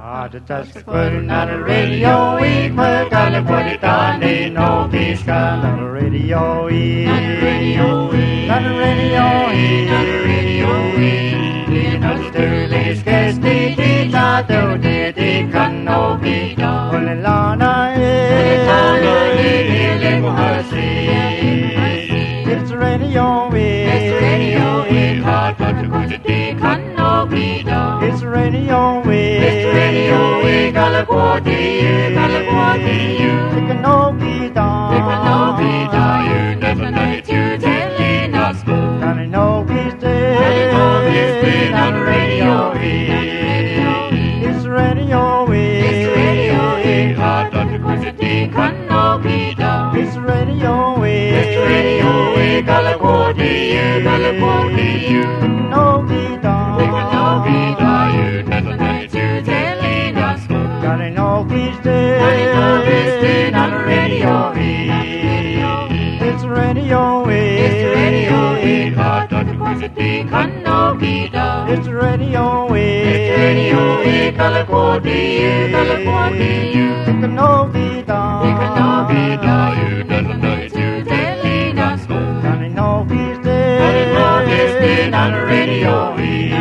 Just putting on the radio, we put on the body down, they know peace gun on the radio, on the radio, on the radio, on the radio, you know the dirty scares the not the can no be done. When the lana it's radio, it's radio, hard but the good can no be done. It's radio, it's radio, California, it can no be done. It can no be done. You never know it, you telling us. Can I know he's dead? Can I know he's dead on the radio? It's radio, it's radio, hard but the good can no be done. It's radio, California, it can no be done. It can no be done. You never know it, you telling us. Can I know he's dead? Can I know he's dead on the radio? It's radio, it's radio, hard but the good can no be done. It's radio, California, it can no be done. It can no be done. You never know it, you telling us. Can I know he's dead? Can I know he's dead on the radio?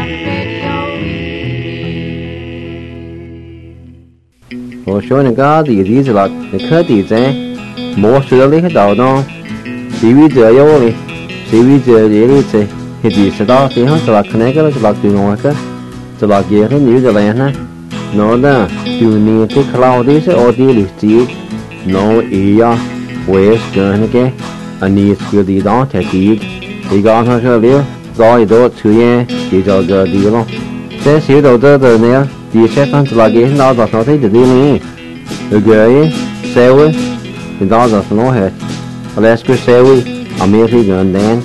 Hồ số này có gì gì là khởi tỷ thế, mua sữa lấy cái đầu đó, chỉ vì giờ yêu đi, chỉ vì giờ gì đi thế, thì gì sẽ đó thì họ sẽ là cái cái là từ ngoài cái, sẽ là gì cái nhiều giờ này ha, nó đó từ nhiều cái cloud đi sẽ ở đi lịch sử, nó ý à, West cái cái, anh đi cái đi đó thì cái họ sẽ lấy, rồi đó chủ yếu thì cho cái đi luôn, thế xíu đầu tư rồi nè. Thì sẽ phân là cái nó đó nó thấy được đi nè, rồi cái sale thì đó là nó hết, Alaska sale, American gun dan,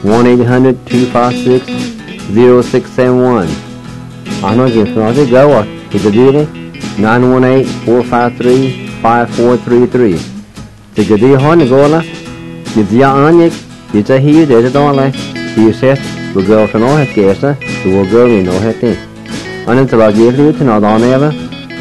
1-800-256-0671. Anh nói chuyện nó sẽ gỡ rồi, thì được đi đấy, 918-453-5433. Thì cái đi hỏi này gọi là, thì giờ anh ấy, thì sẽ hiểu để cho đó lại, thì sẽ vừa gỡ cho nó hết kẹt á, thì vừa gỡ thì nó hết đi. Until I get here to Northern Eva,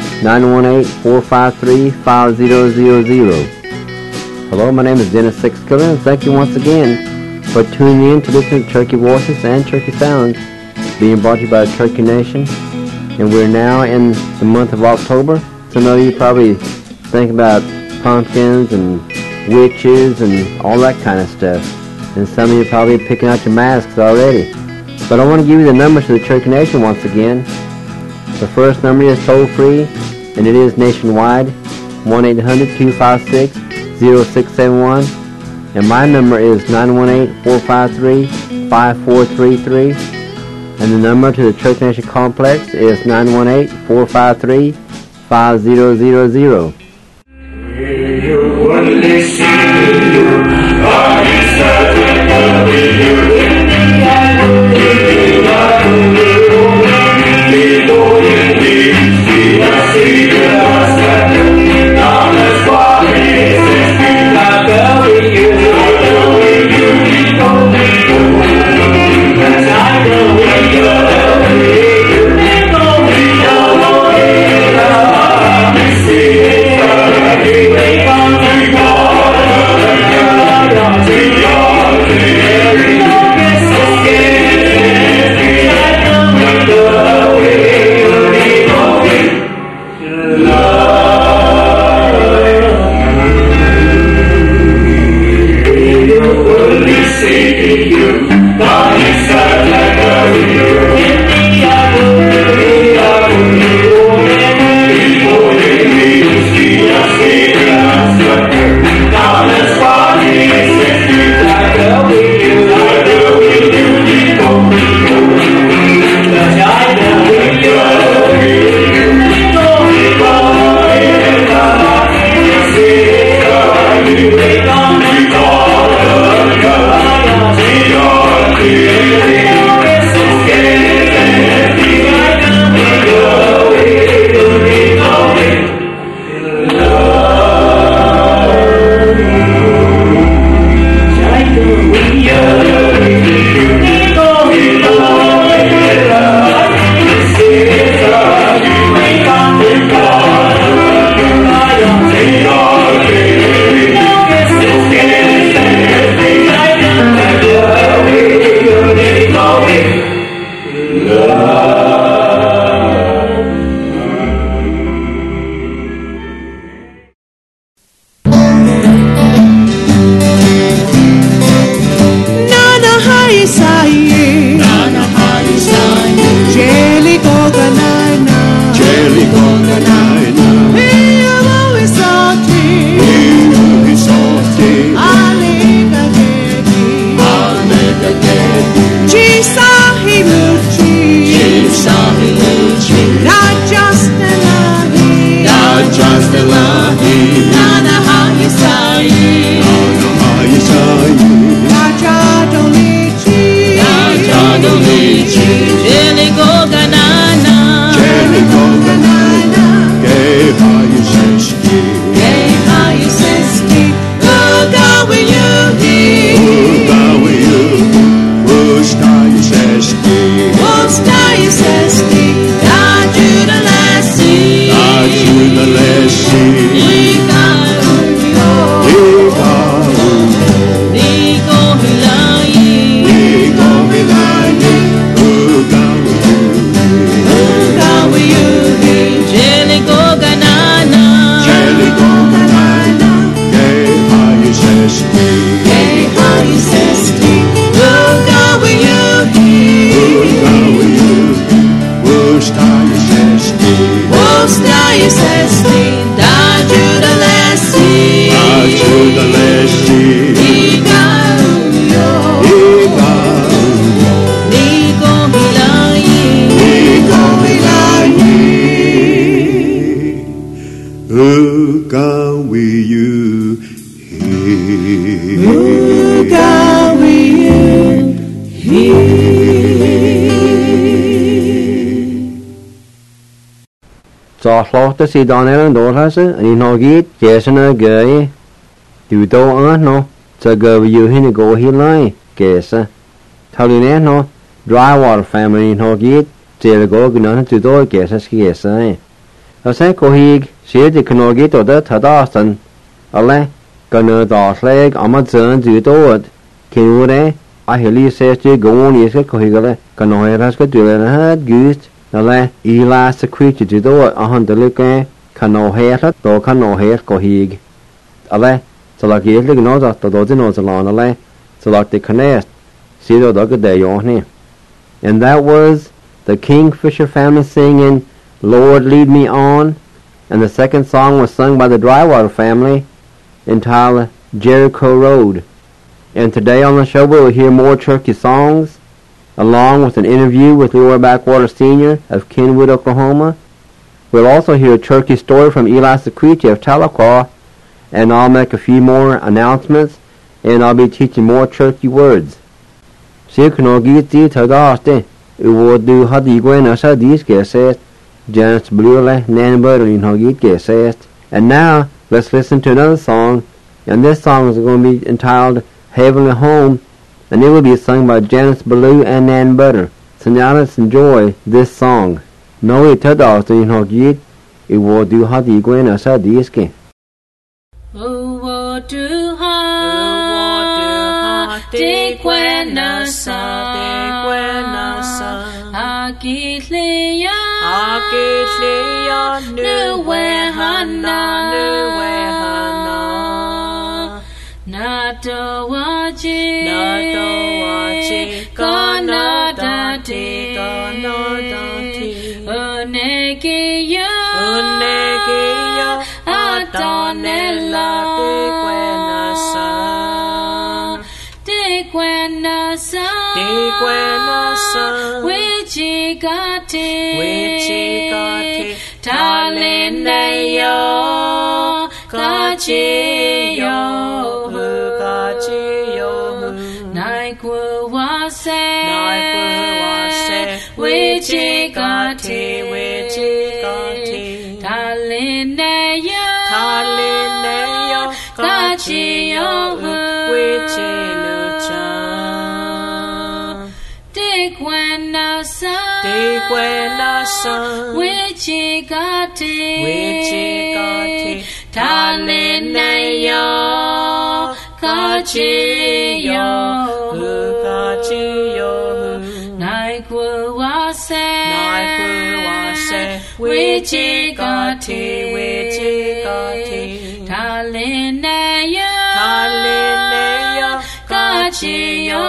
918-453-5000. Hello, my name is Dennis Sixkiller, and thank you once again for tuning in to listen to Turkey Voices and Turkey Sounds, being brought to you by Turkey Nation. And we're now in the month of October. Some of you probably think about pumpkins and witches and all that kind of stuff. And some of you probably picking out your masks already. But I want to give you the numbers to the Turkey Nation once again. The first number is toll-free, and it is nationwide, 1-800-256-0671. And my number is 918-453-5433. And the number to the Turkey Nation Complex is 918-453-5000. Thank you. cho lotta si donel dorhase ani no git kesana gay du do no to go you hin go hilai kesa taline no dry water family no git tel go gnan tu do kesa kesa asa ko hig sie de no git oda thadastan alle kana da slag amazon du do kenure a heli se je go on is ko higale kana eras ko tu na gust alle ila se creature du do a handle kana hera do kana her ko hig alle so like you look no that the no salon alle so like the connect see the dog day on here and that was the Kingfisher family singing Lord Lead Me On, and the second song was sung by the Drywater family entitled Jericho Road. And today on the show we will hear more Cherokee songs along with an interview with Leroy Backwater Sr. of Kenwood, Oklahoma. We'll also hear a Cherokee story from Eli Secretia of Tahlequah, and I'll make a few more announcements, and I'll be teaching more Cherokee words. Do hadi gwena sa dis geset Janus Blue Nanber in Hogit geset. And now let's listen to another song, and this song is going to be entitled Heavenly Home, and it will be sung by Janus Blue and Nan Butter. So now let's enjoy this song. No it tadas in Hogit it will do hadi gwena sa dis ge. Do ha de gwena sa Akitleya nuwehana Natowachi Kanadati Unekiya Atonella Dekwenasa Wichigati Talineyo Kachiyo Naikuwase Wichigati Talineyo Kachiyo Dekwenasa Wichigati Talineyo Kachiyo Naikuwase Wichigati Talineyo Kachiyo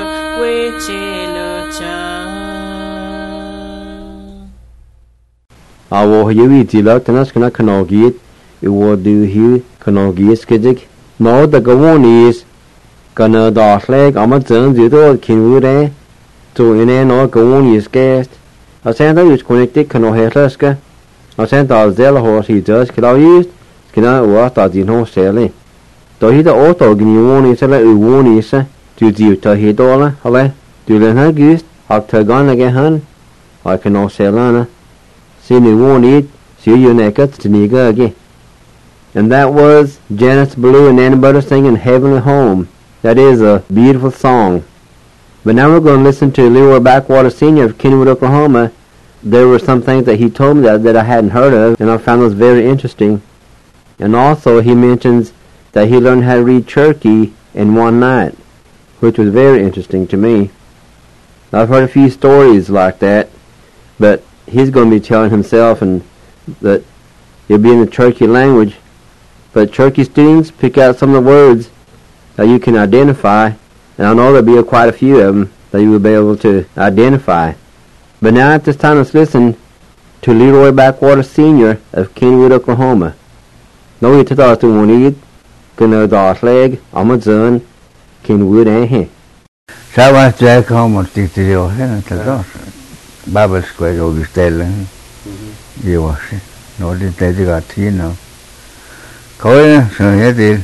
I will hear it like the Naskana Kanogit, it will do here Kanogit Skidik. No, the Gawon is Gana Darslag, Amazon, the door Kinwood, to in an or Gawon is guest. A center is connected Kanoheslaska. A center of Zella horse he does, can I use? Can I work as in horse selling? Though he the auto Gniwon is a one is to the Tahidora, Ale, do learn her goose, up to gun again, hun. I cannot sell Anna. See me won't eat, see you naked to nigga again. And that was Janus Blue and Nan Butter singing Heavenly Home. That is a beautiful song. But now we're going to listen to Leroy Backwater Sr. of Kenwood, Oklahoma. There were some things that he told me that I hadn't heard of, and I found those very interesting. And also he mentions that he learned how to read Cherokee in one night, which was very interesting to me. I've heard a few stories like that, but he's going to be telling himself and that it'll be in the Cherokee language. But Cherokee students, pick out some of the words that you can identify, and I know there'll be quite a few of them that you will be able to identify. But now at this time, let's listen to Leroy Backwater Sr. of Kenwood, Oklahoma. No, we thought to one eat, gonna dot leg, Amazon, Kenwood, and he. Sawas Jack home on Titio, and the Bible Square will be staying. You was it. No, they got you know. Coin, so he did.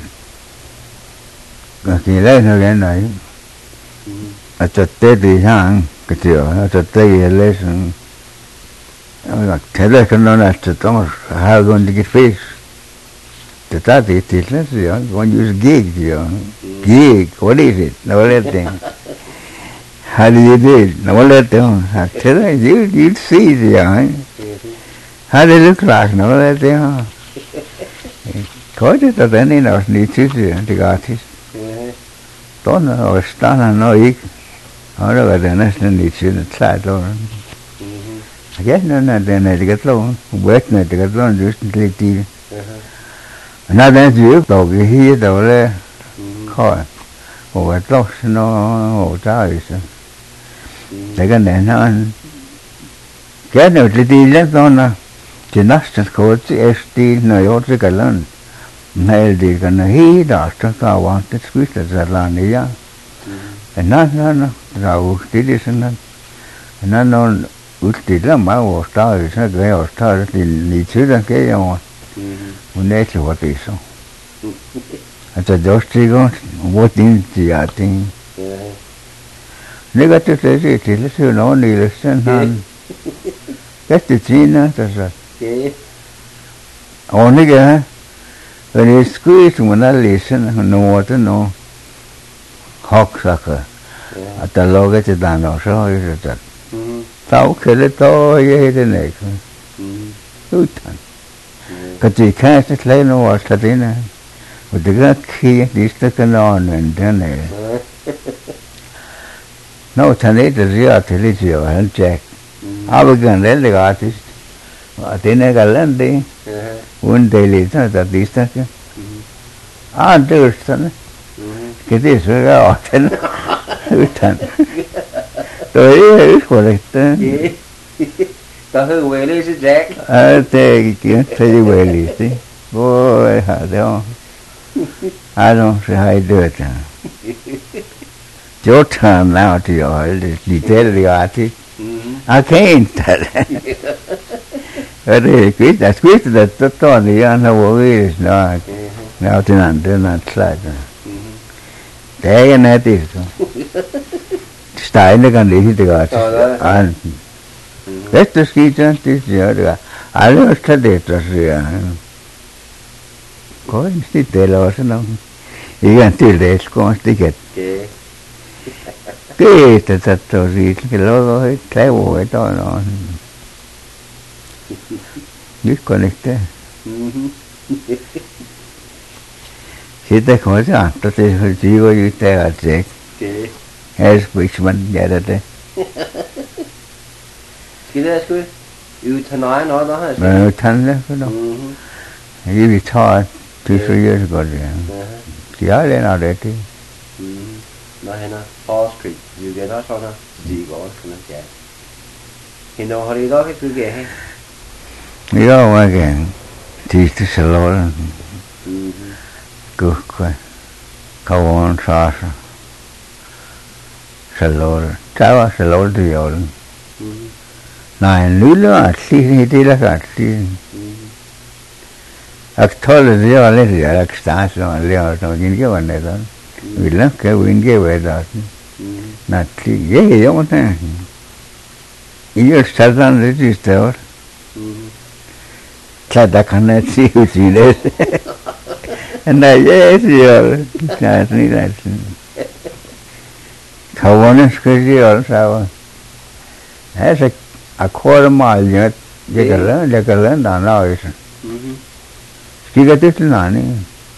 Khi lấy nó cái này, ở chỗ tết thì hàng cái chỗ ở chỗ tết thì lấy xong, Tell us not to Thomas how going to get fish. The that it is let's one use gig, gig, what is it? No let them. How do you do it? No let them. I tell you'd see the how they look like, no let them. Quite it at any of need to the artist. Don't know, stand and no eek. I don't know the national needs in the side door. I guess no, then I get low, wet net to get low, just tea. Now then, you dog here, the way, call. Oh, I lost no ties. They can then on. Get no tea left on the national court, ST, no, you're to get learn. Nail dig and he does I wanted to squeeze as a lania. And none, no, did it and none on. Did the Mao stars, a gray or stars in the children came on. Nature what is so. At a Jostrigo, what in the thing? Negative says it is only listen and that's the China. Only when you squeeze when I listen, no water, no hawk sucker. At the log at the dano, so is that. Tao kể là to vậy thế này không, cái gì khác sẽ lấy nó vào thật thế này, và từ cái khi đi tới cái nó nên thế này, nó thành đấy từ giờ thì lấy chiều hắn check, bây giờ lấy được artist, thế này cái lần đi, one day later that đi tới cái, được rồi, cái gì sẽ ra ở thế này, tôi correcto. Có hơi quê đi chứ Jack. Thế cái thấy quê đi chứ. Boy, how do? I don't see how you do it. Your turn now to your detail the artist. I can't tell. That's great that the thought the other is not. Now to not slide. Thế này thì style nó còn đi thì được anh rất là ski chân thì giờ được anh nó sẽ để cho rồi có những cái lo sẽ nó ý anh thì để có cái cái thật rồi cái lo hết thay đổi đó nó disconnected khi ta khỏi ra tôi thấy chỉ có như thế là chết as which one get it cái đó cứ yêu thân nói đó hả? Thân đó cái đó. He retired 2-3 years ago. Chỉ ở đây nào để đi. Nó hay nó Fall Street, you get đó sao nó gì có nó chạy. Thì nó họ đi đó cái cứ ghé hay. Đi đó mà ghé thì cái xe lô đó. Cứ quay cầu on xa xa. Xe lô đó. Trái qua xe lô thì vô đó. Này núi đó thì đi là cả thì actually giờ là gì là start rồi là rồi những cái vấn đề đó vì là cái vấn đề về đó là thì cái giống thế ý là sao ra thì sao cha đã khăn là gì đấy này cái gì rồi cha thì là không có cái gì rồi sao hết a quarter mile yet je cái lớn đã nói chỉ cái thứ nào nè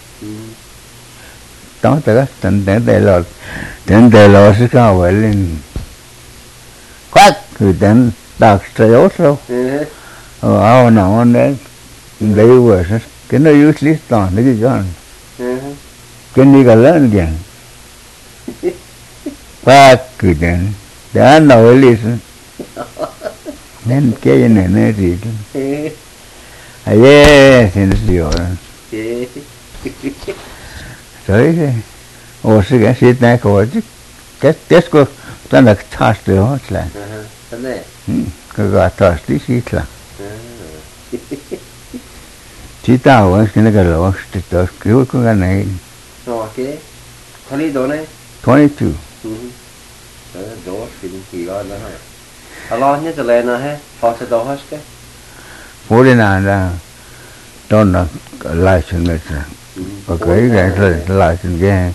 đó tới tận để lo sẽ cao vậy lên quát rồi đến đặc sếu sao nào đấy đấy vừa cái nó useless toàn đấy chứ cái này cái lớn kìa quát rồi đến đã nói lên nên cái này nó gì yes in the rồi ô sự cái gì này có chứ cái test của ta là task được hết là cái gọi task đi xí là chỉ tao ấy cái này cái lo cái task cái cái này okay Tony đó này 22 đó thì kỳ đó Allah nhất là nó hết, họ sẽ đâu hết cái. Phố đi nào ra, đó là lại chuyện này rồi. Và cái lại chuyện cái.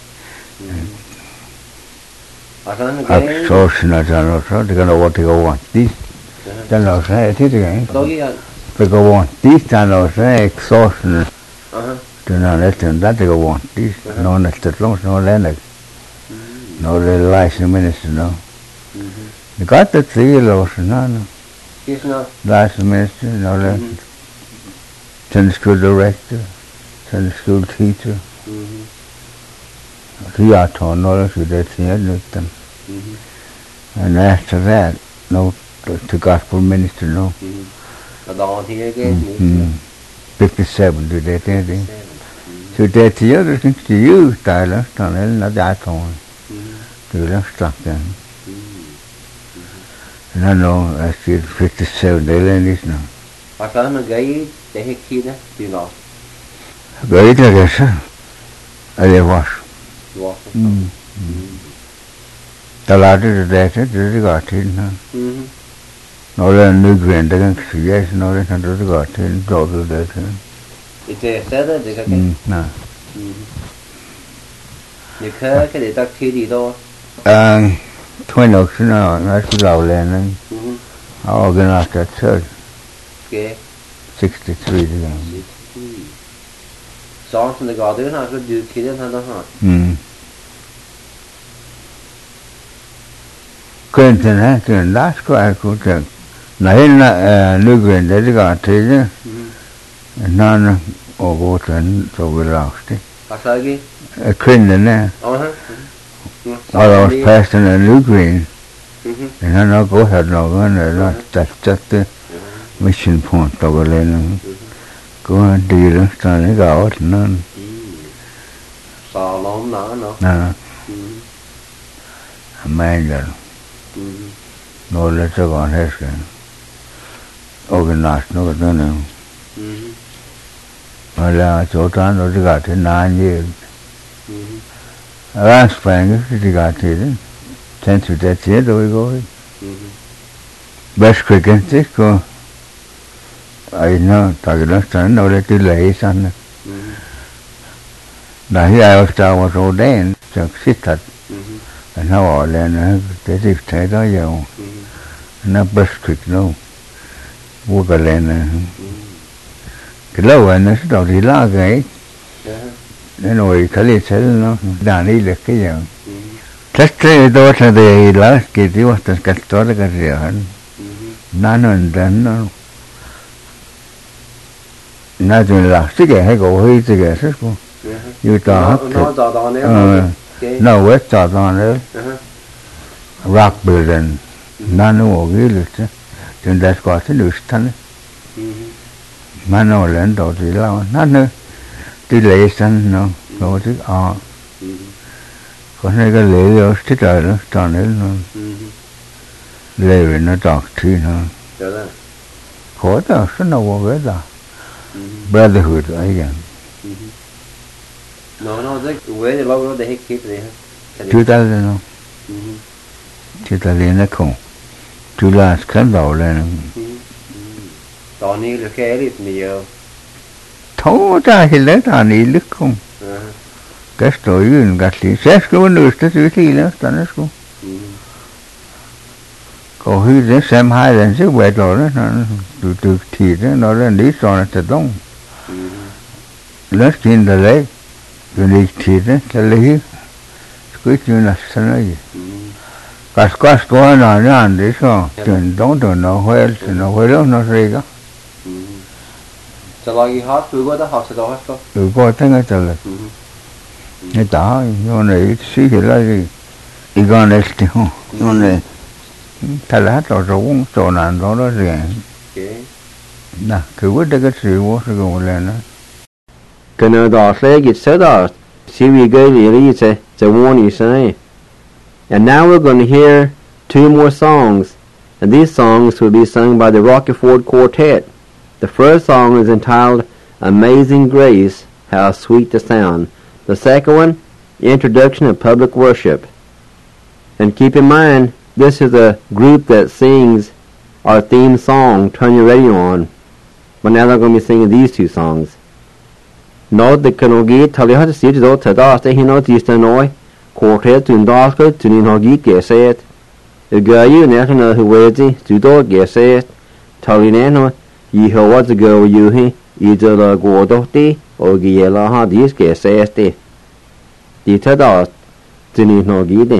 So sina jano so de gonna want to go want this. Jano say it again. They go want this jano say exhaustion. Do not let them that they go want this. No net that long no land. No relation minister no. The got the 3 loss no. Yes no. Last minister no let. Sunday school director, Sunday school teacher. He are taught knowledge with that thing. And after that, no, to gospel minister, no. 57 to that thing. So that the other things to you, Tyler, not that one. To them stuck then. And I know, I see 57, they learn this now. I found a guy, they hit kid, you know. Great, I guess, I was. Ta la det där det går till några nödvändigt den kriget några kan det gå till då det det är det kan nej ni cái để ta thi đi đâu thôi nó nó cứ lao lên nên organize that church okay 63 again so from the garden I could do kid and ha Quentin ha chuyện last qua của trường nãy là nước quyền đấy cái thế chứ nó ở bộ trận rồi cái lão đấy Asagi Quentin nè I was passing a new green and nó có thật nó nó chắc mission point tàu lên có đi đó sao nó gạo nó sao lắm nó nè man rồi nó là cho con hết rồi organize nó cái này mà là chỗ trán nó chỉ cả thế nan gì last spring chỉ cả thế đấy ten to that year rồi rồi best cricket chứ có ai nó tại cái đó nó là cái lễ san là khi ai vào vào đen chắc xích thật nó bỏ lên nó cái gì thấy đó giờ nó best cricket nó mua cái lên cái lâu rồi nó sẽ đầu thì lá cái nên rồi cái gì sẽ nó đàn đi được cái gì chắc thế đó là để lá cái gì đó cái đó là cái gì hả nó nó chuyện là cái gì hay gọi hay cái gì hết không như ta nó quét trò đó nữa rock building nó nó cái gì chứ chuyện đó có cái được thân mà nó lên đầu thì lao nó cái lệ xanh nó có cái còn cái lệ đó cái trời đó tròn đấy nó lệ về nó tròn thì nó khó đó số nào có cái đó brotherhood ấy vậy nó rất quế thì bao lâu để hết kịp rồi chú ta lên không chú ta lên nó không chú là khán đầu lên tao ní là cái gì nhiều thấu ra thì lấy ta ní lực không cái story người gạt thì xét cái nữa cái thứ gì nữa ta nói không có khi đến xem hai lần sức khỏe rồi đó nó từ thì nó lên lý do là thật đúng lớn chuyện là lấy rồi đi thì đó là lấy cái chuyện là sao nói gì cái story nào nó ăn đấy sao chuyện đúng rồi nó huề lúc nó rơi đó cho lại hot vừa có học sẽ đó hết rồi có thấy cái trời là cái đó nó này suy nghĩ là gì igan này thì không nó này thay là hết rồi uống chỗ nào đó rèn nè cứ quyết định cái sự của sự của lên đó cái nào đó sẽ get set up see we go really it's a warning say and now we're going to hear 2 more songs and these songs will be sung by the Rocky Ford Quartet. The first song is entitled Amazing Grace, How Sweet the Sound. The second one, Introduction of Public Worship. And keep in mind, this is a group that sings our theme song, Turn Your Radio On. But now they're going to be singing these two songs. Nó de canogi talihat stage do tada ste hino tista noi quartet tun dalka tunin hogi geset. The guy national huwezi judo geset. Talineno yi hawa the go yuhi either the godotti or giela ha dis gesete. Di tada tunin hogi de.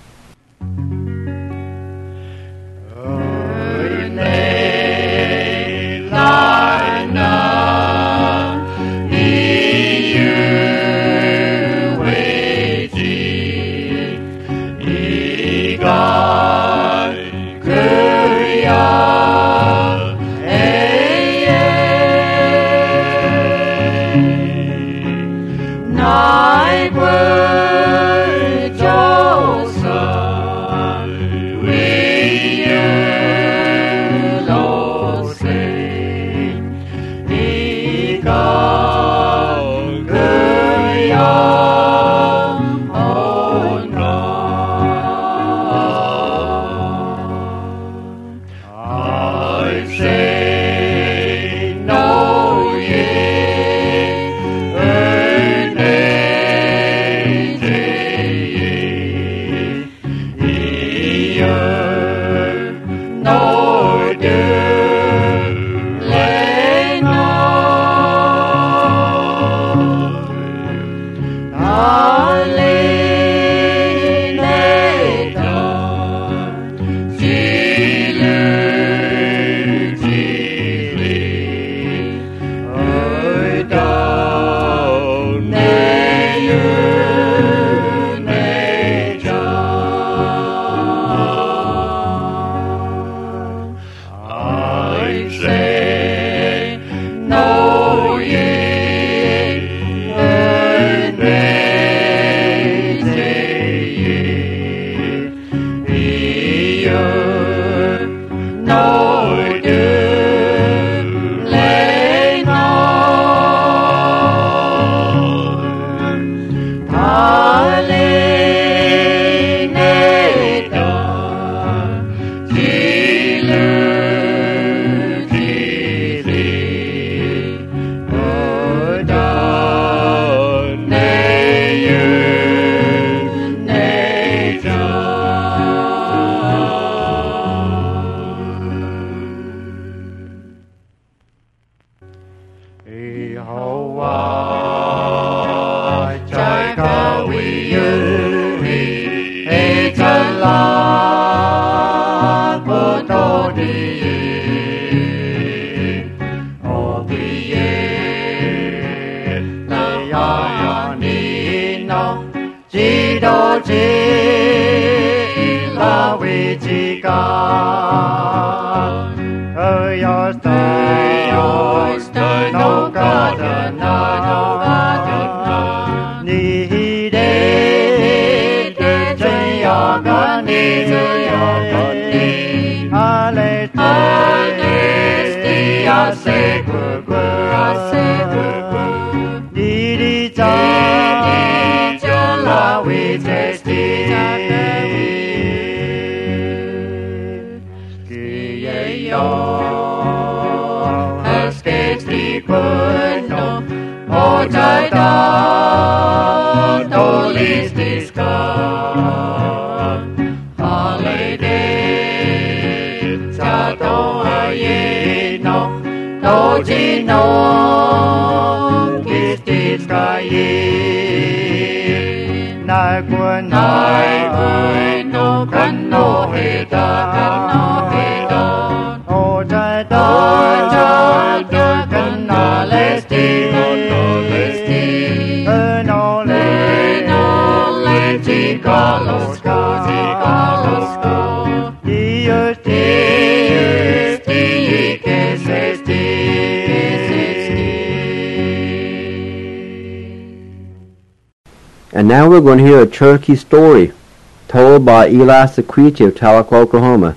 And now we're going to hear a Cherokee story told by Eli Sequiti of Tahlequah, Oklahoma.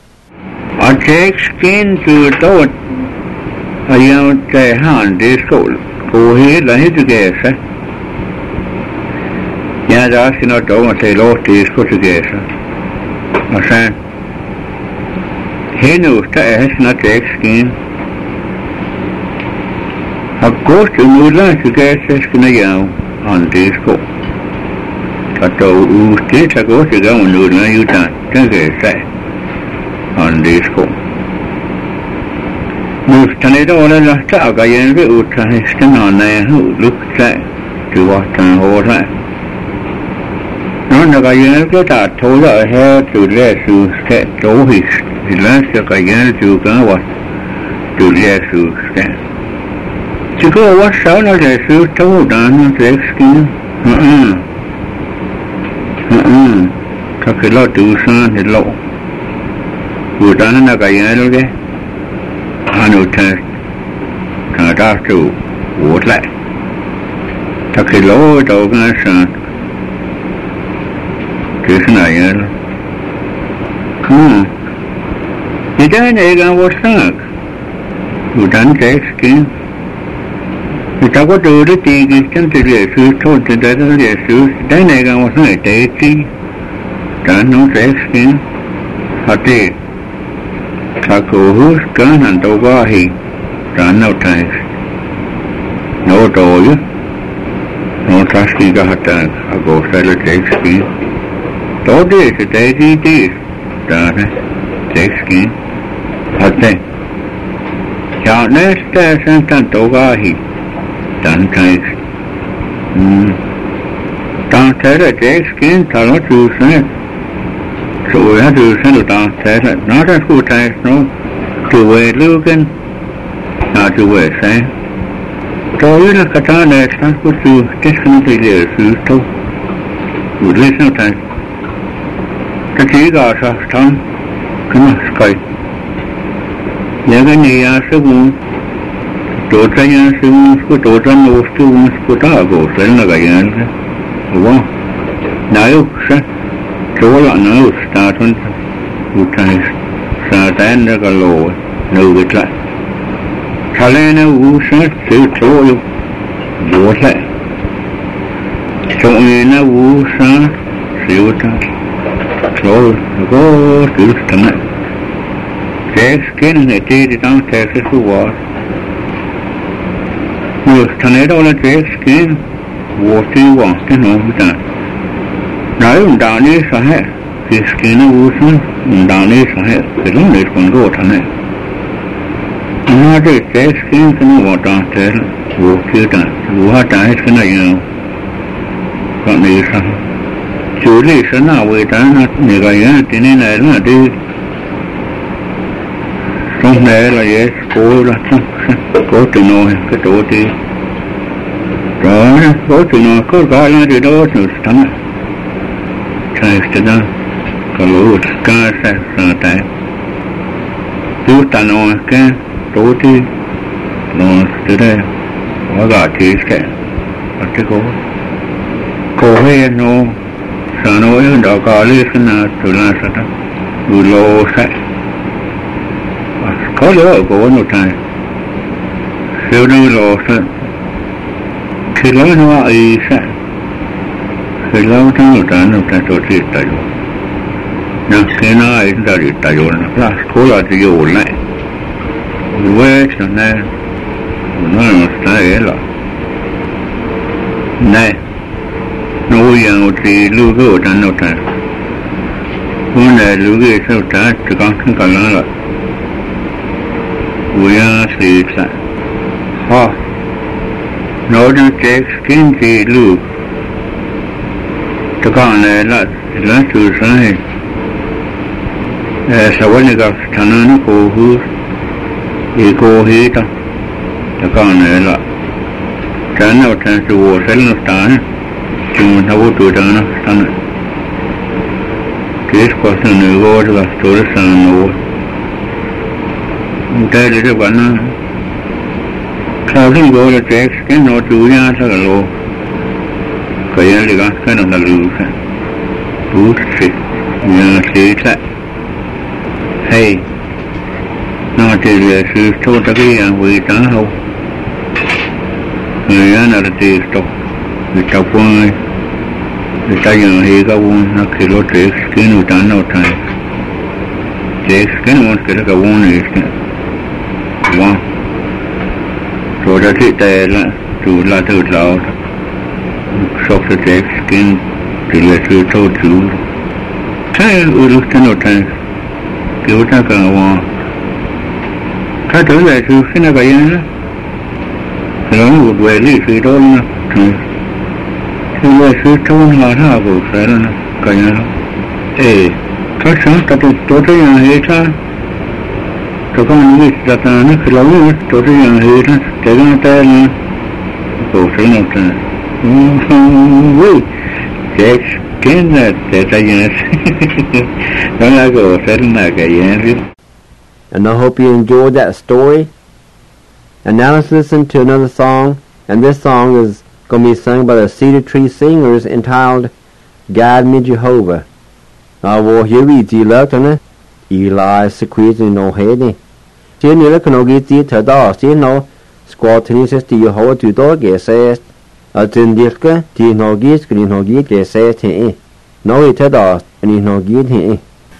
I take skin to a thought. I am the hand this cold. Go here, let it together. Yeah, that's not done. I say, Lord, this go together. I said, Heno ta not skin. A course to Mula to get Skinayao on this go. Tato who states a go to go and do no you can't say on this go. Most tornado on a last tag I am very interesting on there who looks like to what and all that. None of I am get out told I had to let you set all his last of I am to go what to let you stand. To go what sound of the shoe told on the skin? Took a lot to sun and low. Would done a guy I know test. Can't ask to what like. Took a low dog and son. Jason I am. He done egg and was sunk. Who done take skin? Người ta có đưa đến tiền thì chẳng thể để sư thôi thì để nó để sư đấy này càng một ngày tế chi cả nó sẽ khiến họ thì ta cố hút cả hàng đâu có thì cả nó thay nó đồ chứ nó ta khi cả hạt tàn họ cố sẽ là tế khiến đó thì sẽ tế chi chi đó này tế khiến họ thì chào nét ta sang càng đâu có thì done takes. Don't tell it, takes skin, tell what you said. So we have to send it down, tell it. Not as good as no, to way looking, not to way saying. So you look at all that, that's what you definitely do, so you listen to that. The key got us done, come on, sky. Never near us a wound. Tôi thấy sự của tôi trong một sự của ta của sẽ là cái gì đúng không? Nếu sẽ chỗ là nếu ta thân của thầy sa tan ra cái lỗ nấu cái lại, thay lên nếu sẽ sự chỗ luôn vô lại, chỗ này nếu sẽ sự ta chỗ có sự thằng này, cái skin này thì đang theo cái số vật. Tornado là chế skin vô tiêu vọng cái nó bị tàn nói ông đạo đi sao hết cái skin nó vô sang ông đạo đi sao hết cái lúc này còn có thằng này nó để chế skin cái nó vào tàn thế vô tiêu tàn vô hết tàn hết cái này nào còn đi sao chủ lý sẽ nào về tàn nó người cái gì thì nên này là đi trong này là vậy cố là trong cố từ nồi cái chỗ thì rồi cố từ nồi có gọi là từ đó từ thằng thầy từ đó có lúa cá sẽ ra tay chú ta nói cái chỗ thì nó từ đây có gà thì sẽ ở cái cố hay nó sao nói đó có lý cái nào từ là sao đó đủ lô sẽ có lẽ ở cổ nó thay siêu nữ lò sẽ khi lớn nó ấy sẽ khi lớn nó thay cho chị tay vô nhưng khi nó ấy ra đi tay vô là cố là đi vô lại quê cho nên nó sẽ là này nuôi yang thì lưu cái ở trên nó thay hôm nay lưu cái sao trả chỉ còn không còn nữa we are sleep ha no don't take skin the look to con là to sai sa wani ga tanana ko hu e ko hi ta to con là tan no tan su wo sel no tan chung na wo to dan tan kes ko san no go la to san no đây là cái vấn sau khi gọi là check cái nó chủ nhà sao là lô cái này là cái nó là lú cái lú xịt nhà xịt lại hay nó thì là sự thôi ta cái hàng vị ta không người ta là tiền tộc người ta quân người ta dùng thì cái quân nó khi lo check cái người ta nào thay Jake skin won't get a one is one. So that it to let out loud. Soft the Jake skin till it will told you. Tell you look to no time. Give it a one. Try to let you see a guy. Hello, would wear leaf it all enough. You let you tone like how go, Guyana. Eh, touch on that is totally unhated. To come and wish that I look at totally unhated. They're going to tell you. Go to no time. Yes, can that I guess. Don't I go, settle like a yes. And I hope you enjoyed that story. And now let's listen to another song. And this song is going to be sung by the Cedar Tree Singers entitled Guide Me Jehovah. Hvor hivi lagterne Eli sequiten no hedi. Sin ni kan og giti tada sin no squatini ses ti Jehovah tu dog gesest. Atin dirke ti no gis krin no git gesest he. No itada ni no git he.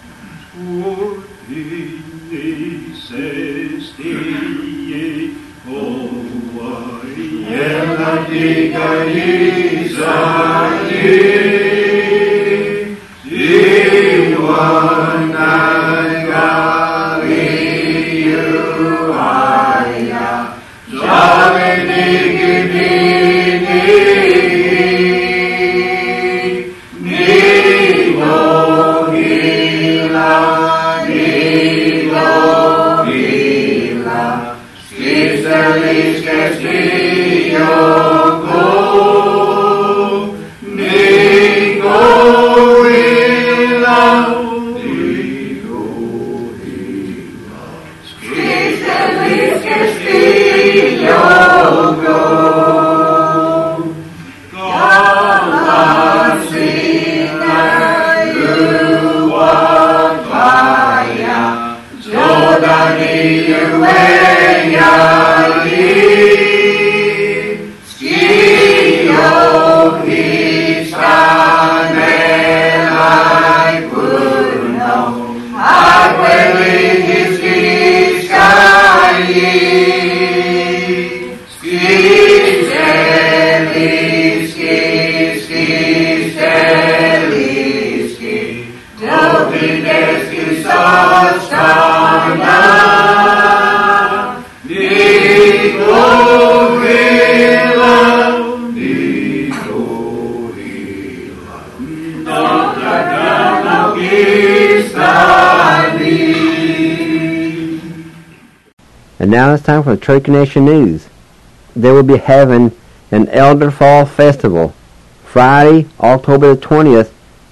And now it's time for the Cherokee Nation News. They will be having an Elder Fall Festival Friday, October the 20th,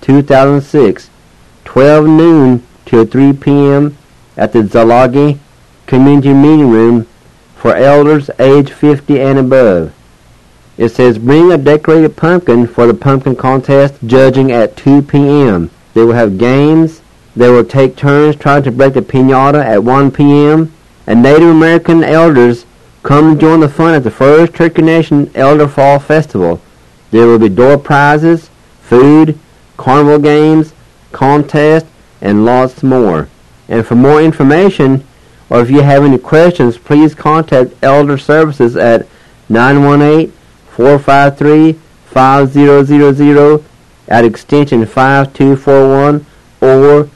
2006, 12 noon till 3 p.m. at the Zalagi Community Meeting Room for elders age 50 and above. It says bring a decorated pumpkin for the pumpkin contest judging at 2 p.m. They will have games. They will take turns trying to break the piñata at 1 p.m. And Native American elders come to join the fun at the first Cherokee Nation Elder Fall Festival. There will be door prizes, food, carnival games, contests, and lots more. And for more information, or if you have any questions, please contact Elder Services at 918-453-5000 at extension 5241 or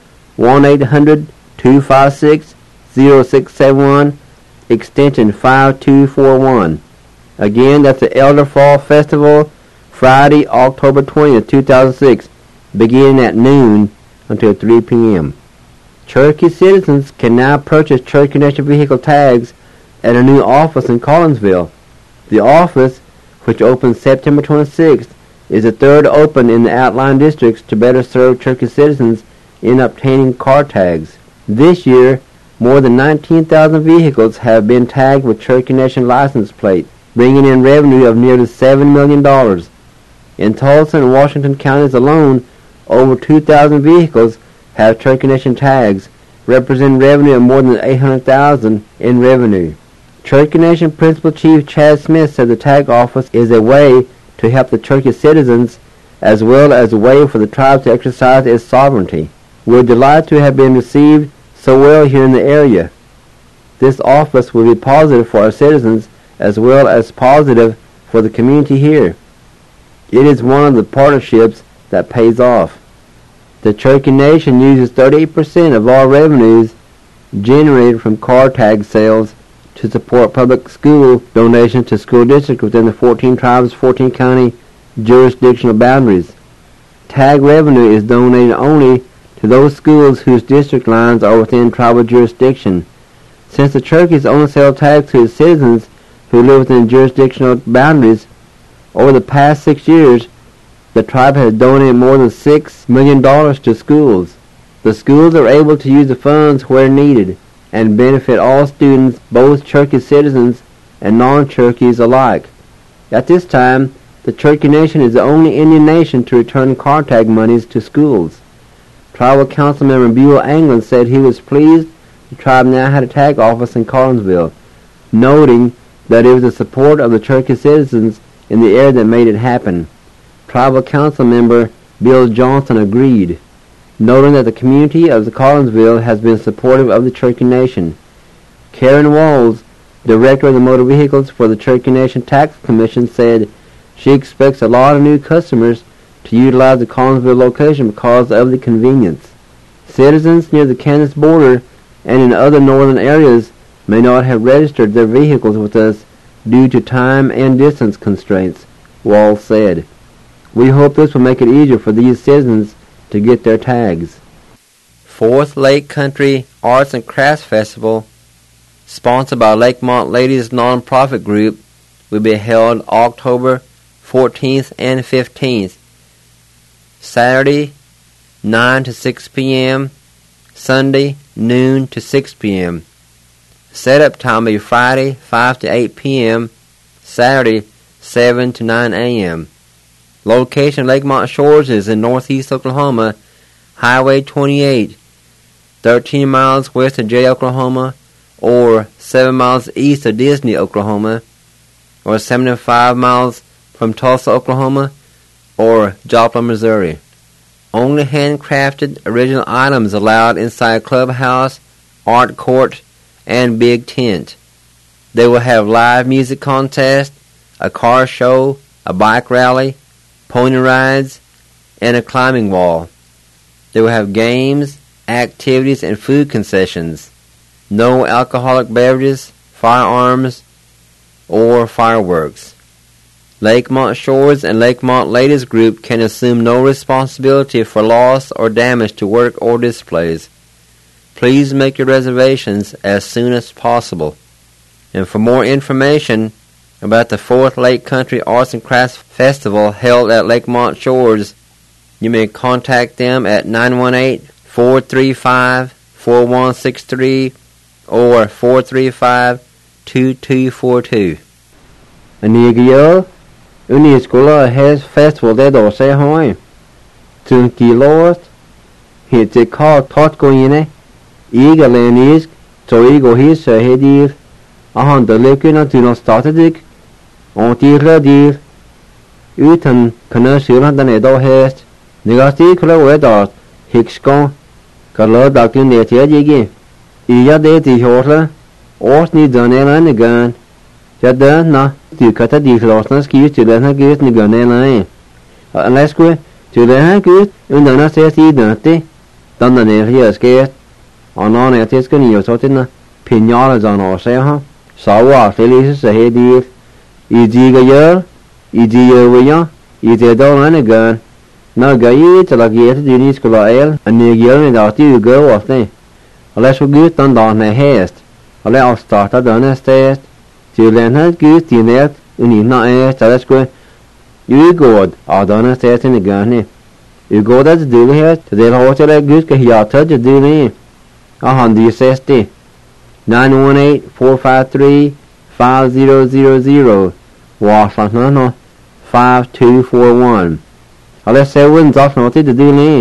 1-800-256-0671 extension 5241. Again, that's the Elder Fall Festival, Friday, October 20th, 2006, beginning at noon until 3 p.m. Cherokee citizens can now purchase Cherokee Nation vehicle tags at a new office in Collinsville. The office, which opens September 26th, is the third open in the outlying districts to better serve Cherokee citizens in obtaining car tags. This year, more than 19,000 vehicles have been tagged with Cherokee Nation license plates, bringing in revenue of nearly $7 million. In Tulsa and Washington counties alone, over 2,000 vehicles have Cherokee Nation tags, representing revenue of more than $800,000 in revenue. Cherokee Nation Principal Chief Chad Smith said the tag office is a way to help the Cherokee citizens as well as a way for the tribe to exercise its sovereignty. We're delighted to have been received so well here in the area. This office will be positive for our citizens as well as positive for the community here. It is one of the partnerships that pays off. The Cherokee Nation uses 38% of all revenues generated from car tag sales to support public school donations to school districts within the 14 tribes, 14 county jurisdictional boundaries. Tag revenue is donated only to those schools whose district lines are within tribal jurisdiction. Since the Cherokees only sell tags to its citizens who live within jurisdictional boundaries, over the past 6 years, the tribe has donated more than $6 million to schools. The schools are able to use the funds where needed and benefit all students, both Cherokee citizens and non-Cherokees alike. At this time, the Cherokee Nation is the only Indian nation to return car tag monies to schools. Tribal Council member Buell Anglin said he was pleased the tribe now had a tag office in Collinsville, noting that it was the support of the Cherokee citizens in the area that made it happen. Tribal Council member Bill Johnson agreed, noting that the community of the Collinsville has been supportive of the Cherokee Nation. Karen Walls, director of the motor vehicles for the Cherokee Nation Tax Commission, said she expects a lot of new customers to utilize the Collinsville location because of the convenience. Citizens near the Kansas border and in other northern areas may not have registered their vehicles with us due to time and distance constraints, Walls said. We hope this will make it easier for these citizens to get their tags. Fourth Lake Country Arts and Crafts Festival, sponsored by Lakemont Ladies Nonprofit Group, will be held October 14th and 15th. Saturday, 9 to 6 p.m., Sunday, noon to 6 p.m. Setup time will be Friday, 5 to 8 p.m., Saturday, 7 to 9 a.m. Location Lakemont Shores is in northeast Oklahoma, Highway 28, 13 miles west of Jay, Oklahoma, or 7 miles east of Disney, Oklahoma, or 75 miles from Tulsa, Oklahoma, or Joplin, Missouri. Only handcrafted original items allowed inside clubhouse, art court, and big tent. They will have live music contest, a car show, a bike rally, pony rides, and a climbing wall. They will have games, activities, and food concessions. No alcoholic beverages, firearms, or fireworks. Lakemont Shores and Lakemont Ladies Group can assume no responsibility for loss or damage to work or displays. Please make your reservations as soon as possible. And for more information about the Fourth Lake Country Arts and Crafts Festival held at Lakemont Shores, you may contact them at 918-435-4163 or 435-2242. Anigio Uniskola has festival that or say hoy. Tunki Lord hit a car tot goine. Eagle and is so ego his headiv. On the looking to not started it. On the deal. Utan Canasilan than a door hast. Negati color weather. Hickscon. Color doctor net yagi. Iya de the horla. Ortney done and again. Jada na. Du cut a deal lost and ski to let her get the gun line. Unless we to let her good. And then I said he dirty. Done the nail here scared. On it is going to use out in the pinalas on our say, huh? So what, Phyllis, a head deal. Easy a year, easy year with you, easy a door and a gun. Now go you to like yet, you need to go ale, and near year and out you go off there. Unless we get done down the haste. I'll let us start a done as test. To learn how to get the net, you need not ask, let's go. You go, I'll done as test in the gun here. You go that's do here, to the hotel at good, because he ought to do there. 160 918-453-5000 Washington 5241. Let's say wins off noted to do me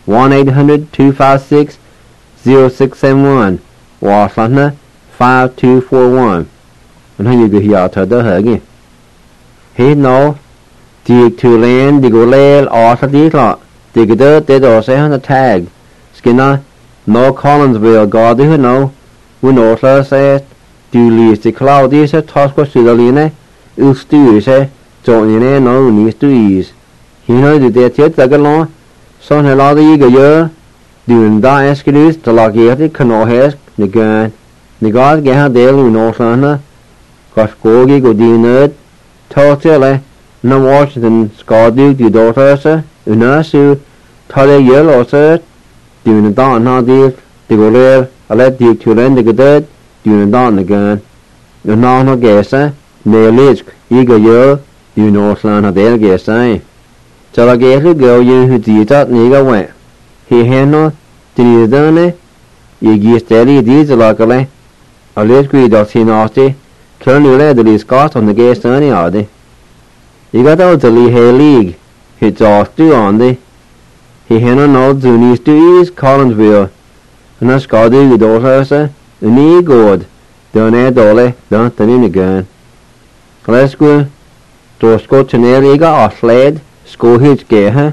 1-800-256-0671 Washington 5241. And how you go here to the huggy. He no dig to land, dig go lail, or the lot. Dig the dead or say on the tag. Skinner. No Collinsville God who know, we know says, do least the cloud is a task of Sudaline, il stew say, Johnny no needs to ease. He knows the death yet like a law, son a lot of eager year, doing that excuse the logity canoe has the gun. The God get her daily no son, cause Gogi go dinner, totally, no Washington, Scotty, the daughter, Unasu, Tally yellow, sir, doing the dawn how deep, the go there, I let the to lend the good, doing the dawn again. The non no guesser, near lisk, eager year, you know, slan a del guessing. So I guess the girl you who did that nigger went. He had no, did he done it? You get steady, these luckily. A little greed of tea nasty, turn you led the Scott on the guest any oddy. You got out the league, it's all stew on the. He had no Zuni's to ease Collinsville, and a Scotty with daughter, and he good. Don't add dolly, don't turn in again. Let's go. To Scott to nearly got a sled, school hitch gay, huh?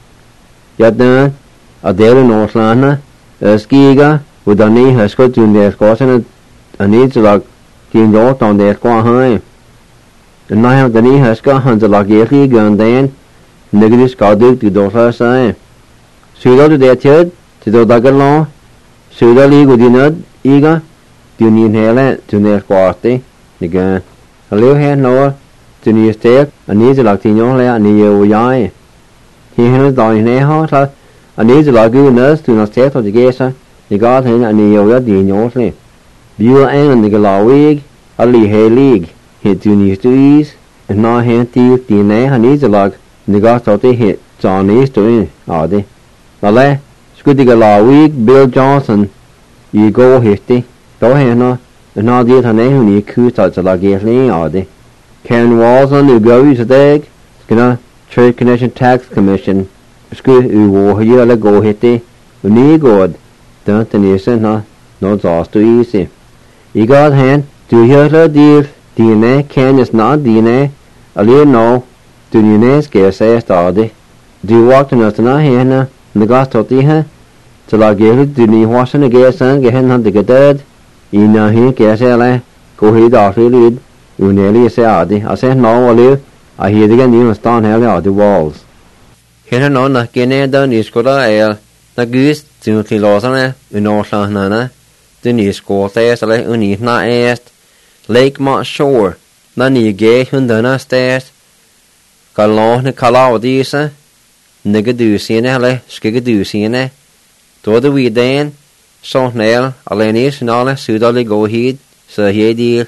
Yet done, a daily Northlander, a skiga, with a knee has got to their Scott and a needs like King York on their squaw high. And I have the knee has got hunter like Yaki gun then, negative Scotty to daughter say. Suda to their church, to the dagger law, Suda league with dinner, eager, do need hair to their squatty, again. A little hand no, to near step, and needs like Tino and near Yai. He has done in a heart, and needs like good nurse to not step of the gazer, the garden and near Yardin. Buell and the Gala Wig, a league, hit to needs to ease, and now hand to DNA and needs like the got out they hit, John East to in, are they? Lale, Scooty Gala Wig, Bill Johnson, you go hitty, go here, and now the name who need coup touch like Gatling, are they? Karen Walls on the go today, Skinner, Trade Connection Tax Commission, Scoot, you war here, let go hitty, you need good, don't the nation, no exhaust too easy. You got hand, do you hear the deal? DNA can is not DNA, a little no, do you need scare say stardy? Do you walk to nothing here, and the gas tot here? So I gave it, do you wash in the gas and get him to get dead? You know, he gas LA, go hit off really, you nearly say, I said, no, I live, I hear again, you stand hell out the walls. Here no, not getting done, you scored air, the goose, to Kilosana, you know, Shanana. The new school stairs like unis not asked. Lake Mott Shore, the new gay hundana stairs. Got long the call these, nigga do see like skigga do see do the wee dan, so nail, Alanis and all suitally go heed, so he deal.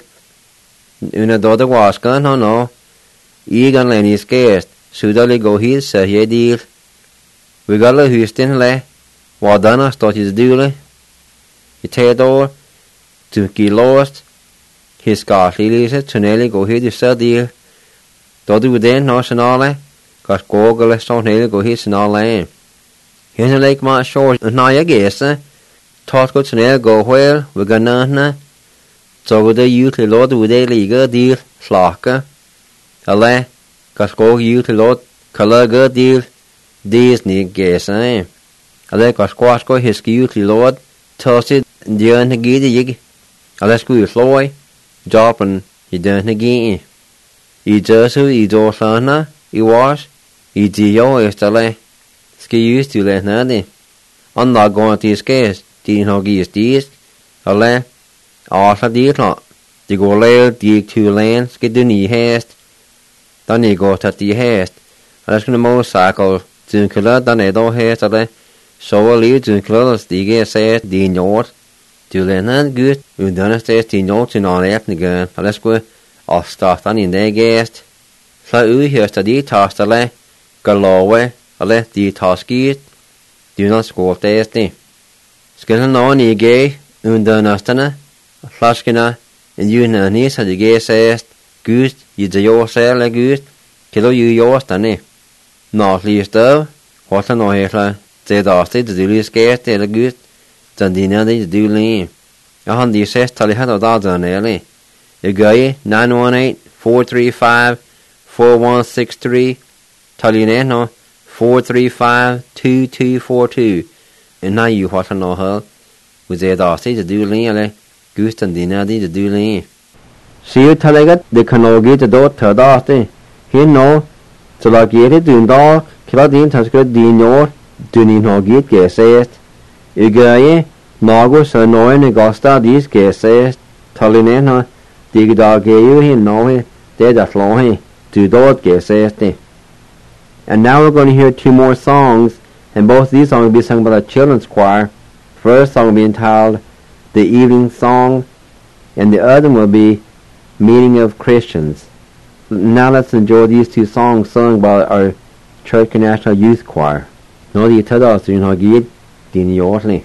Una do the wash gun, no. Egan Lenny's scarce, suitally go heed, so he deal. We got a Houston lay, what done us thought his dooley. Theodore, to get lost, his scarcely leases to nearly go here to sell deal. Do do then nationally, got Google so nearly go here to all land. Here's a lake Mott Shore, and now I guess, thought go to nearly go where we got none. So go the youth to load with a legal deal, flocker. A lay, got go you to load, color good deal, Disney guess, A lay got squash go his youth to load. Toasted done again the yig. Let's go Floy, dropping he done again. He just who he do sana, he wash, he do your yesterday. Ski used to let nothing. I'm not going to escape, didn't know geese these. A lay, all the deal not. The go layer, dig to land, skid the knee hast. Then he go to the hast. Let's go to motorcycle, soon color, then they don't hast a lay. So I leave to close the gate says the north. To learn good, we don't say the north in all after again. Let's go off start on in their guest. So we hear the toss the lay, go lower, I let the toss get. Do not score tasty. Skill no any gay, undernastana, flashkina, and you know, niece the gay says, good, you do your sell like good, kilo you yours, tani. Not least though, what an oil. Det avsted det du skert eller gut, den dina det du lean. Jeg har de sest til det og da den eller. Jeg gør 918-435-4163, tal 435-2242. And now you what I know her. with the Dossi to do Lily, Gust and Dinadi to do Lee. See you Telegat, the Canogi to do Tadasti. He no, so like yet doing dog, Kiladin Tasket Dinor, Dunin Hogit Gesest. Igaye, Nagus and Noin Augusta, these Gesest, Talinena, Dig Dog Gayu, he know it, dead at Lohi, to dot Gesest. And now we're going to hear 2 more songs, and both these songs will be sung by the children's choir. First song will be entitled The Evening Song, and the other one will be Meeting of Christians. Now let's enjoy these 2 songs sung by our Church National Youth Choir. Nå de tar da så hun har gitt din hjortlig.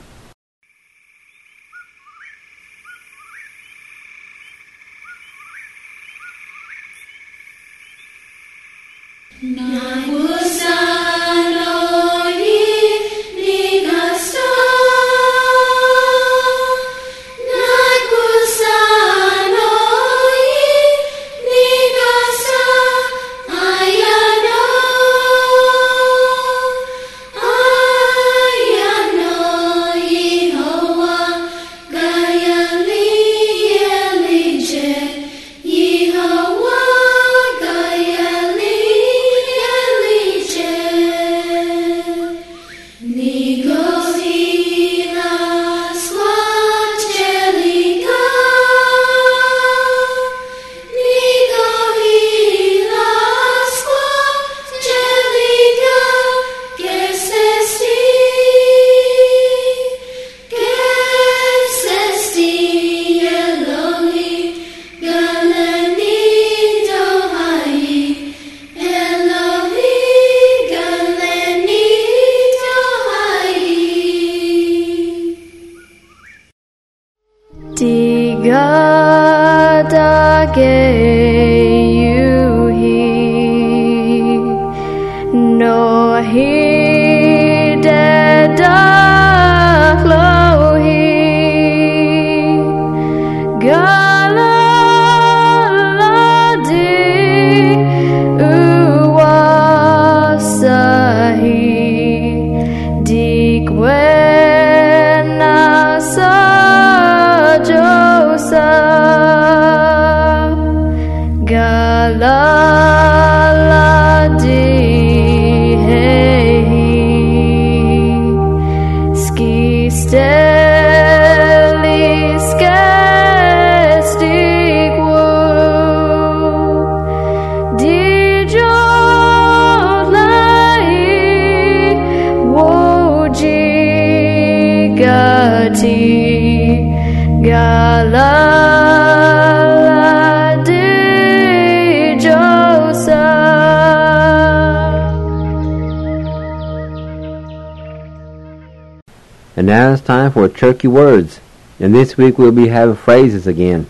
And now it's time for Turkey Words, and this week we'll be having phrases again.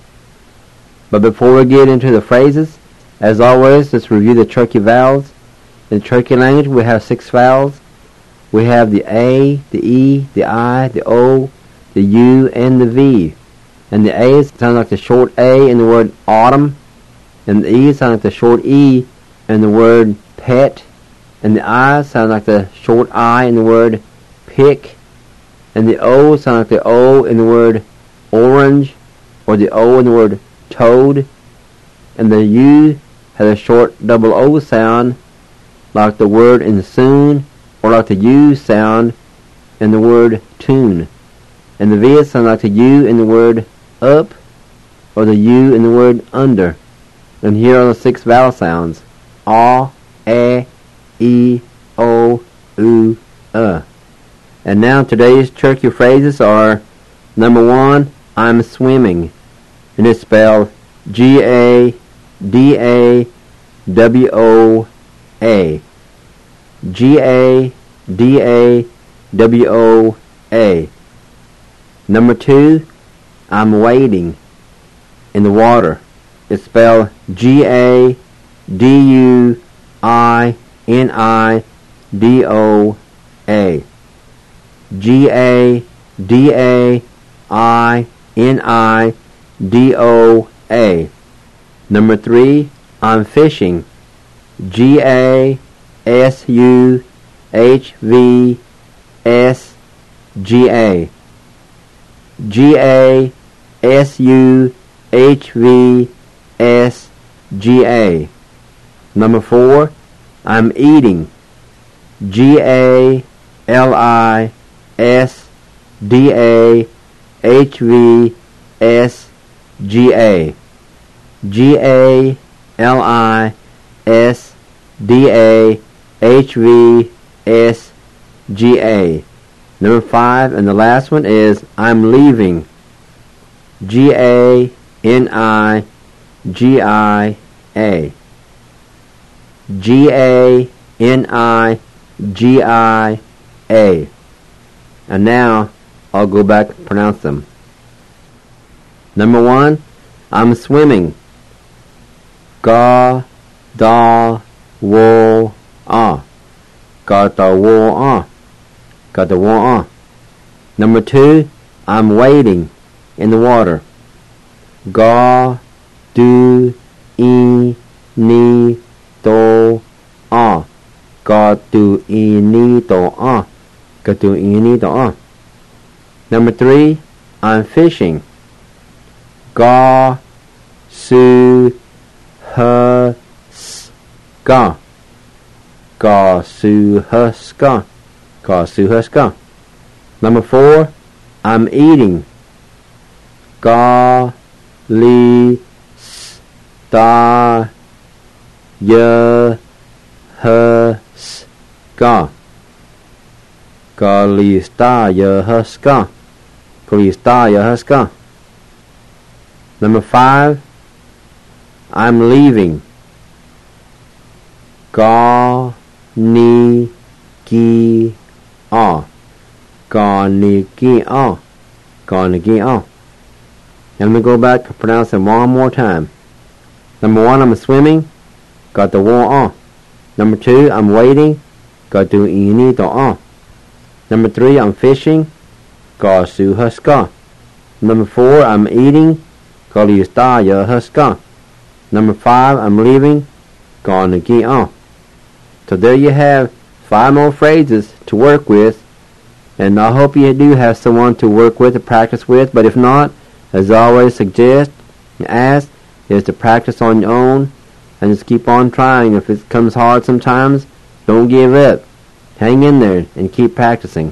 But before we get into the phrases, as always, let's review the Turkey vowels. In Turkey language, we have 6 vowels. We have the A, the E, the I, the O, the U, and the V. And the A sounds like the short A in the word autumn, and the E sounds like the short E in the word pet, and the I sounds like the short I in the word pick, and the O sounds like the O in the word orange, or the O in the word toad, and the U has a short double O sound like the word in soon, or like the U sound in the word tune, and the V sounds like the U in the word up, or the U in the word under. And here are the 6 vowel sounds: A, E, O, U, And now today's Turkey phrases are: number 1, I'm swimming, and it's spelled G-A-D-A-W-O-A. G-A-D-A-W-O-A. Number 2, I'm wading in the water. It's spelled G-A-D-U-I-N-I-D-O-A. G-A-D-A-I-N-I-D-O-A. Number 3, I'm fishing. G-A-S-U-H-V-S-G-A. G-A-S-U-H-V-S-G-A. Number 4, I'm eating. G-A-L-I-S-D-A-H-V-S-G-A. G-A-L-I-S-D-A-H-V-S-G-A. Number 5, and the last one is I'm leaving. G-A-N-I-G-I-A. G-A-N-I-G-I-A. And now I'll go back and pronounce them. Number 1, I'm swimming. Ga-da-wo-ah. Ga-da-wo-ah. Ga-da-wo-ah. Number 2, I'm wading in the water. Ga-do-e-ni-do-ah. Ga-do-e-ni-do-ah. Ga-do-e-ni-do-ah. Number 3, I'm fishing. Ga-su-hu-ska. Ga-su-hu-ska. Ga-su-hu-ska. Number 4, I'm eating. Ga-li-sta-ya-hu-ska. Ga-li-sta-ya-hu-ska. Ga-li-sta-ya-hu-ska. Number 5, I'm leaving. Ga-ni-gi-ah. Ga-ni-gi-ah. Ga-ni-gi-ah. And let me go back and pronounce them one more time. Number 1, I'm swimming. Got the wo-ah. Number 2, I'm wading. Got the ini-do-ah. Number 3, I'm fishing. Ga-su-hu-ska. Number 4, I'm eating. Ga-li-sta-ya-hu-ska. Number 5, I'm leaving. Ga-ni-gi-ah. So there you have 5 more phrases to work with. And I hope you do have someone to work with, to practice with. But if not, as I always suggest and ask, is to practice on your own and just keep on trying. If it comes hard sometimes, don't give up. Hang in there and keep practicing.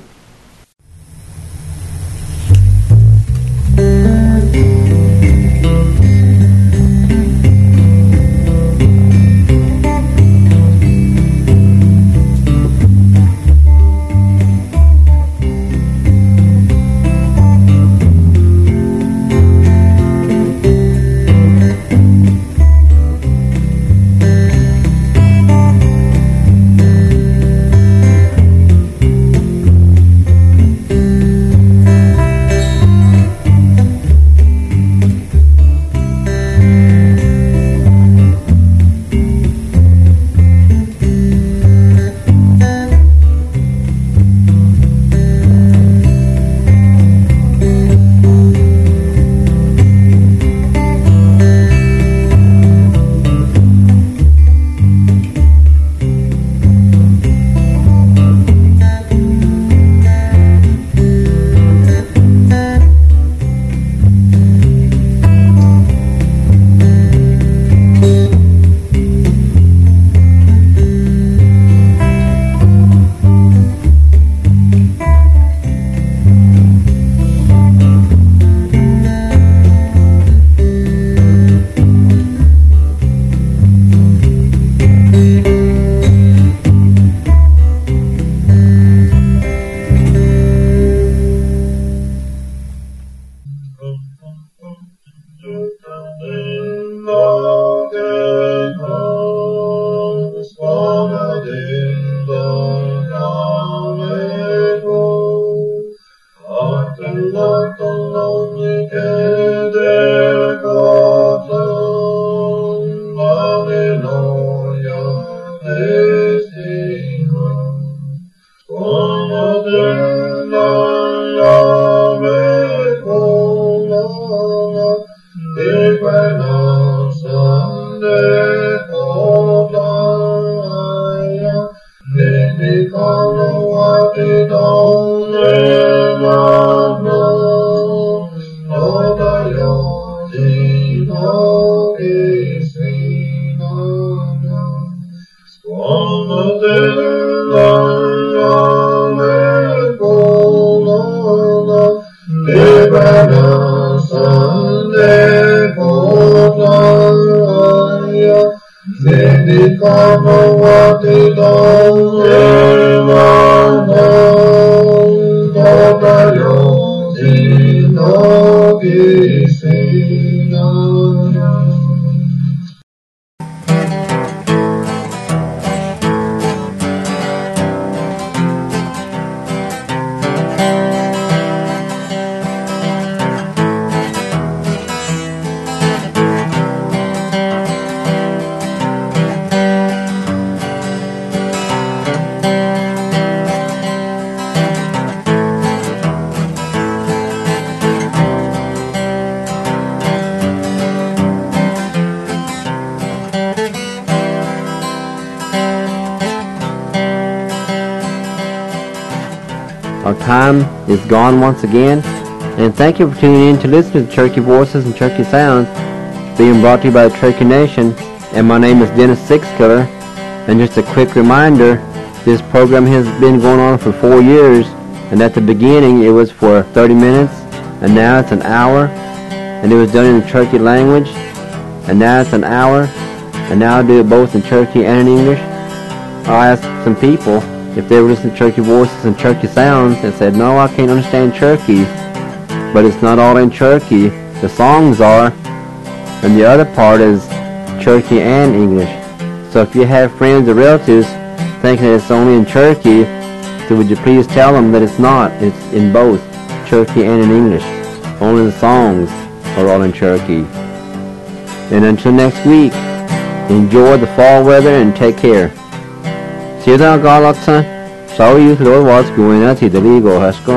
Our time is gone once again, and thank you for tuning in to listen to Cherokee Voices and Cherokee Sounds, being brought to you by the Cherokee Nation. And my name is Dennis Sixkiller. And just a quick reminder, this program has been going on for 4 years, and at the beginning it was for 30 minutes, and now it's an hour, and it was done in the Cherokee language, and now it's an hour, and now I do it both in Cherokee and in English. I asked some people if they were listening to Cherokee Voices and Cherokee Sounds, and said, no, I can't understand Cherokee. But it's not all in Cherokee. The songs are, and the other part is Cherokee and English. So if you have friends or relatives thinking that it's only in Cherokee, so would you please tell them that it's not. It's in both Cherokee and in English. Only the songs are all in Cherokee. And until next week, enjoy the fall weather and take care. Sida Galata, so you Lord was going at the legal Hasko.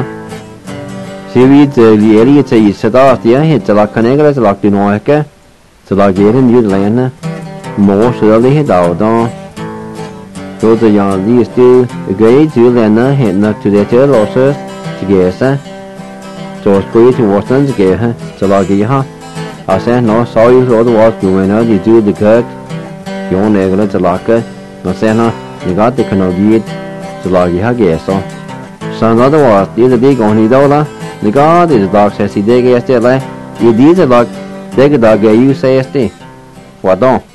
Sivi the area to Sadathia hit the Lacanegra, the Lactinoica, to Lagarian Udlana, more surely hit out on. Those are young these two, the great Udlana hit not to the tail losses to Gesa. So it's free to Washington to get her to Lagia. I said, no, saw you Lord was going out, you do the kirk, your negligence to Laka, no senna. You got the Canadian to Lagia Gesso. So another was, these are big on Hidola. The God is a dog says he dig SDLA. You these are like, dig a dog, you say SD. What don't?